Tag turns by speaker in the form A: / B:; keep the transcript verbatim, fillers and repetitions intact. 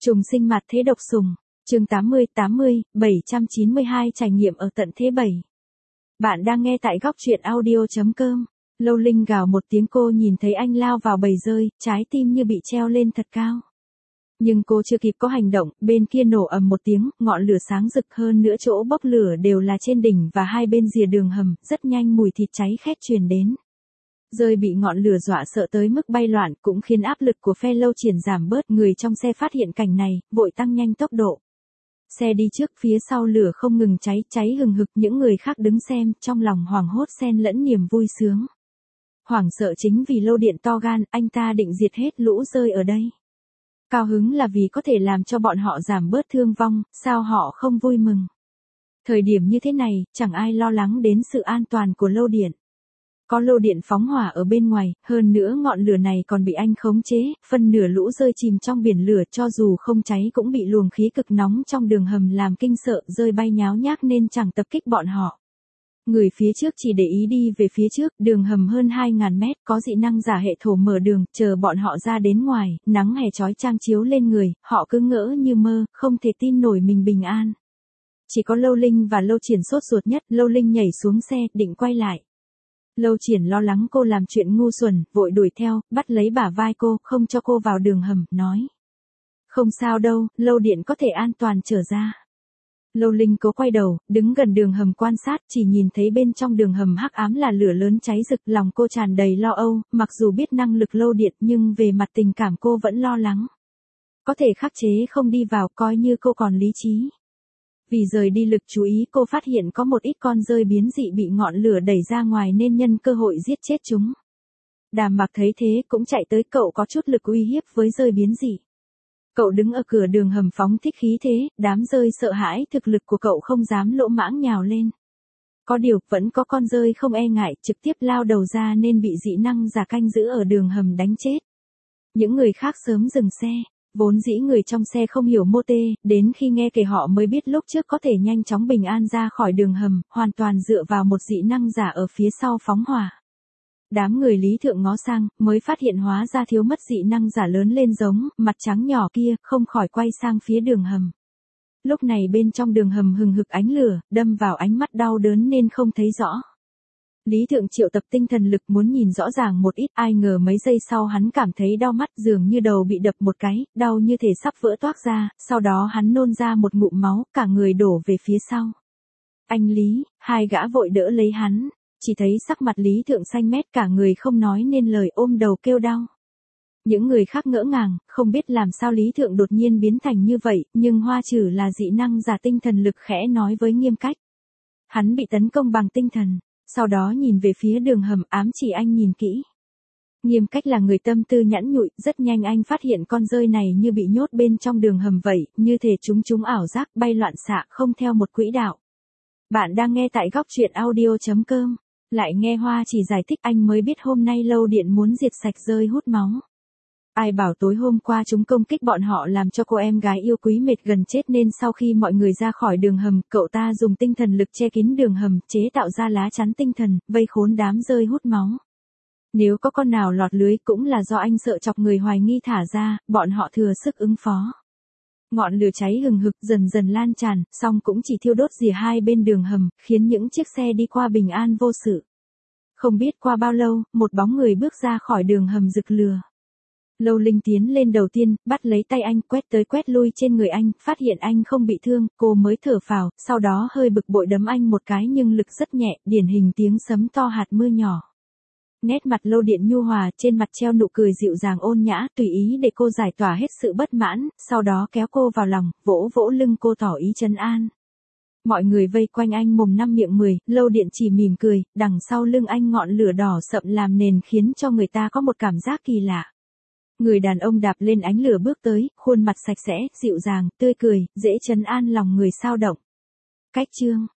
A: Trùng sinh mặt thế độc sùng. Chương tám mươi tám mươi, bảy trăm chín mươi hai trải nghiệm ở tận thế bảy. Bạn đang nghe tại góc truyện audio.com. Lâu Linh gào một tiếng, cô nhìn thấy anh lao vào bầy rơi, trái tim như bị treo lên thật cao. Nhưng cô chưa kịp có hành động, bên kia nổ ầm một tiếng, ngọn lửa sáng rực hơn nữa chỗ bốc lửa đều là trên đỉnh và hai bên rìa đường hầm, rất nhanh mùi thịt cháy khét truyền đến. Rơi bị ngọn lửa dọa sợ tới mức bay loạn, cũng khiến áp lực của phe Lâu Triển giảm bớt. Người trong xe phát hiện cảnh này, vội tăng nhanh tốc độ. Xe đi trước, phía sau lửa không ngừng cháy, cháy hừng hực, những người khác đứng xem, trong lòng hoảng hốt xen lẫn niềm vui sướng. Hoảng sợ chính vì Lâu Điện to gan, anh ta định diệt hết lũ rơi ở đây. Cao hứng là vì có thể làm cho bọn họ giảm bớt thương vong, sao họ không vui mừng. Thời điểm như thế này, chẳng ai lo lắng đến sự an toàn của Lâu Điện. Có Lô Điện phóng hỏa ở bên ngoài, hơn nữa ngọn lửa này còn bị anh khống chế, phân nửa lũ rơi chìm trong biển lửa, cho dù không cháy cũng bị luồng khí cực nóng trong đường hầm làm kinh sợ, rơi bay nháo nhác nên chẳng tập kích bọn họ. Người phía trước chỉ để ý đi về phía trước, đường hầm hơn hai nghìn mét, có dị năng giả hệ thổ mở đường, chờ bọn họ ra đến ngoài, nắng hè chói chang chiếu lên người, họ cứ ngỡ như mơ, không thể tin nổi mình bình an. Chỉ có Lâu Linh và Lâu Triển sốt ruột nhất. Lâu Linh nhảy xuống xe, định quay lại. Lâu Triển lo lắng cô làm chuyện ngu xuẩn, vội đuổi theo, bắt lấy bả vai cô, không cho cô vào đường hầm, nói. Không sao đâu, Lâu Điện có thể an toàn trở ra. Lâu Linh cố quay đầu, đứng gần đường hầm quan sát, chỉ nhìn thấy bên trong đường hầm hắc ám là lửa lớn cháy rực, lòng cô tràn đầy lo âu, mặc dù biết năng lực Lâu Điện nhưng về mặt tình cảm cô vẫn lo lắng. Có thể khắc chế không đi vào, coi như cô còn lý trí. Vì rời đi lực chú ý, cô phát hiện có một ít con rơi biến dị bị ngọn lửa đẩy ra ngoài nên nhân cơ hội giết chết chúng. Đàm Mặc thấy thế cũng chạy tới, cậu có chút lực uy hiếp với rơi biến dị. Cậu đứng ở cửa đường hầm phóng thích khí thế, đám rơi sợ hãi, thực lực của cậu không dám lỗ mãng nhào lên. Có điều, vẫn có con rơi không e ngại, trực tiếp lao đầu ra nên bị dị năng giả canh giữ ở đường hầm đánh chết. Những người khác sớm dừng xe. Vốn dĩ người trong xe không hiểu mô tê, đến khi nghe kể họ mới biết lúc trước có thể nhanh chóng bình an ra khỏi đường hầm, hoàn toàn dựa vào một dị năng giả ở phía sau phóng hỏa. Đám người Lý Thượng ngó sang, mới phát hiện hóa ra thiếu mất dị năng giả lớn lên giống, mặt trắng nhỏ kia, không khỏi quay sang phía đường hầm. Lúc này bên trong đường hầm hừng hực ánh lửa, đâm vào ánh mắt đau đớn nên không thấy rõ. Lý Thượng triệu tập tinh thần lực muốn nhìn rõ ràng một ít, ai ngờ mấy giây sau hắn cảm thấy đau mắt, dường như đầu bị đập một cái, đau như thể sắp vỡ toác ra, sau đó hắn nôn ra một ngụm máu, cả người đổ về phía sau. Anh Lý, hai gã vội đỡ lấy hắn, chỉ thấy sắc mặt Lý Thượng xanh mét, cả người không nói nên lời, ôm đầu kêu đau. Những người khác ngỡ ngàng, không biết làm sao Lý Thượng đột nhiên biến thành như vậy, nhưng Hoa Trử là dị năng giả tinh thần lực khẽ nói với Nghiêm Cách. Hắn bị tấn công bằng tinh thần. Sau đó nhìn về phía đường hầm, ám chỉ anh nhìn kỹ. Nghiêm Cách là người tâm tư nhẵn nhụi, rất nhanh anh phát hiện con rơi này như bị nhốt bên trong đường hầm vậy, như thể chúng chúng ảo giác, bay loạn xạ, không theo một quỹ đạo. Bạn đang nghe tại góc truyện audio.com. Lại nghe Hoa Chỉ giải thích, anh mới biết hôm nay Lâu Điện muốn diệt sạch rơi hút máu. Ai bảo tối hôm qua chúng công kích bọn họ làm cho cô em gái yêu quý mệt gần chết nên sau khi mọi người ra khỏi đường hầm, cậu ta dùng tinh thần lực che kín đường hầm, chế tạo ra lá chắn tinh thần, vây khốn đám rơi hút máu. Nếu có con nào lọt lưới cũng là do anh sợ chọc người hoài nghi thả ra, bọn họ thừa sức ứng phó. Ngọn lửa cháy hừng hực dần dần lan tràn, song cũng chỉ thiêu đốt rìa hai bên đường hầm, khiến những chiếc xe đi qua bình an vô sự. Không biết qua bao lâu, một bóng người bước ra khỏi đường hầm rực lửa. Lâu Linh tiến lên đầu tiên, bắt lấy tay anh, quét tới quét lui trên người anh, phát hiện anh không bị thương, cô mới thở phào, sau đó hơi bực bội đấm anh một cái nhưng lực rất nhẹ, điển hình tiếng sấm to hạt mưa nhỏ. Nét mặt Lâu Điện nhu hòa, trên mặt treo nụ cười dịu dàng ôn nhã, tùy ý để cô giải tỏa hết sự bất mãn, sau đó kéo cô vào lòng, vỗ vỗ lưng cô tỏ ý trấn an. Mọi người vây quanh anh mồm năm miệng mười, Lâu Điện chỉ mỉm cười, đằng sau lưng anh ngọn lửa đỏ sậm làm nền khiến cho người ta có một cảm giác kỳ lạ. Người đàn ông đạp lên ánh lửa bước tới, khuôn mặt sạch sẽ, dịu dàng, tươi cười, dễ trấn an lòng người sao động. Cách chương